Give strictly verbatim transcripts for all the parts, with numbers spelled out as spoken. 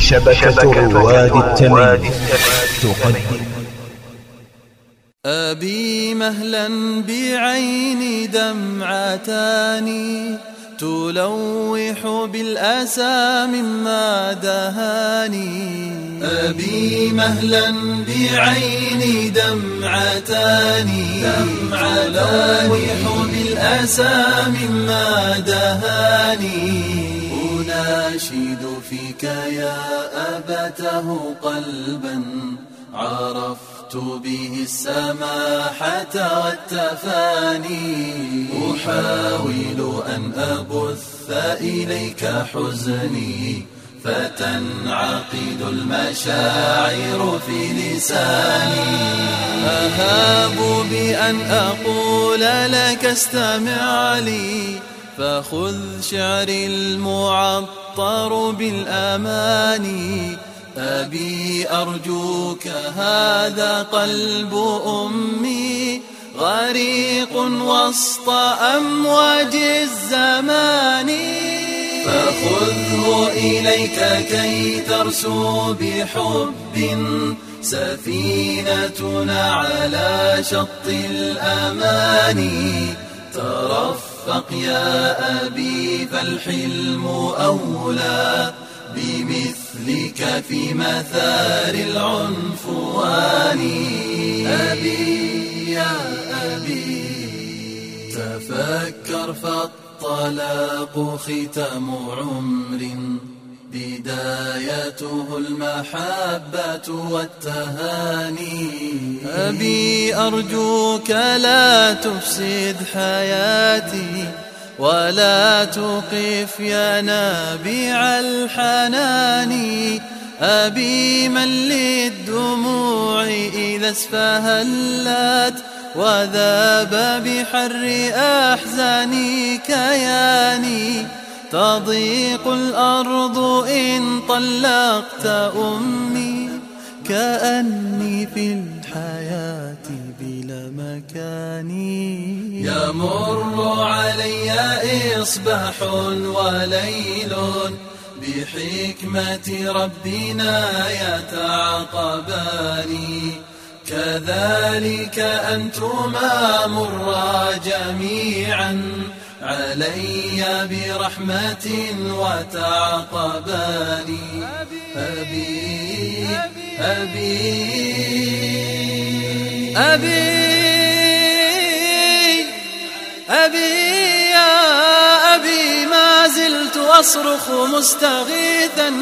شبكة رواد التمييز تقدم أبي مهلا بعيني دمعتان تلوح بالأسى مما دهاني. أبي مهلا بعيني دمعتان تلوح بالأسى مما دهاني. أناشد فيك يا أبته قلبا عرفت به السماحة والتفاني. أحاول أن أبث إليك حزني فتنعقد المشاعر في لساني. أهاب بأن أقول لك استمع لي فخذ شعري المعطر بالأماني. أبي أرجوك هذا قلب أمي غريق وسط أمواج الزمان. فخذه إليك كي ترسو بحب سفينتنا على شط الأمان. ترفق يا أبي فالحلم أولى بمثلك في مثار العنفوان. أبي يا أبي تفكر فالطلاق ختام عمر بدايته المحبة والتهاني. أبي أرجوك لا تفسد حياتي ولا توقف يا نابع الحنان. أبي من للدموع إذا اسفهلت وذاب بحر أحزاني كياني. تضيق الأرض إن طلقت أمي كأني في الحياة بلا مكاني. يمر علي إصباح وليل بحكمة ربنا يتعاقباني. كذلك أنتما مرا جميعا علي برحمة وتعاقباني. أبي أبي أبي أبي يا أبي ما زلت أصرخ مستغيثا.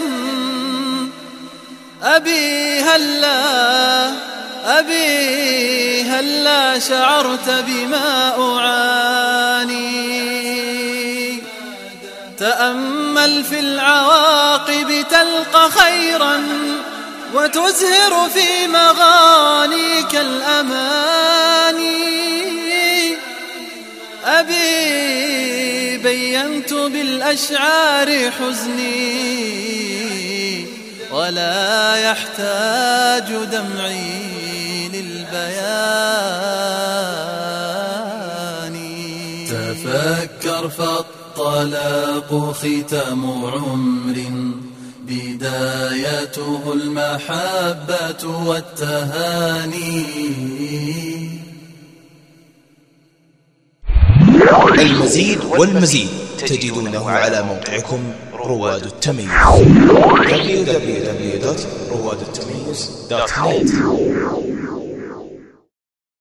أبي هلا أبي هلا شعرت بما أعاني. تأمل في العواقب تلقى خيرا وتزهر في مغانيك الأماني. أبي بينت بالأشعار حزني ولا يحتاج دمعي للبيان. تفكر فالطلاق ختام عمر بدايته المحبة والتهاني. المزيد والمزيد تجدونه على موقعكم رواد التمييز دبليو دبليو دبليو دوت رواد التمييز دوت نت.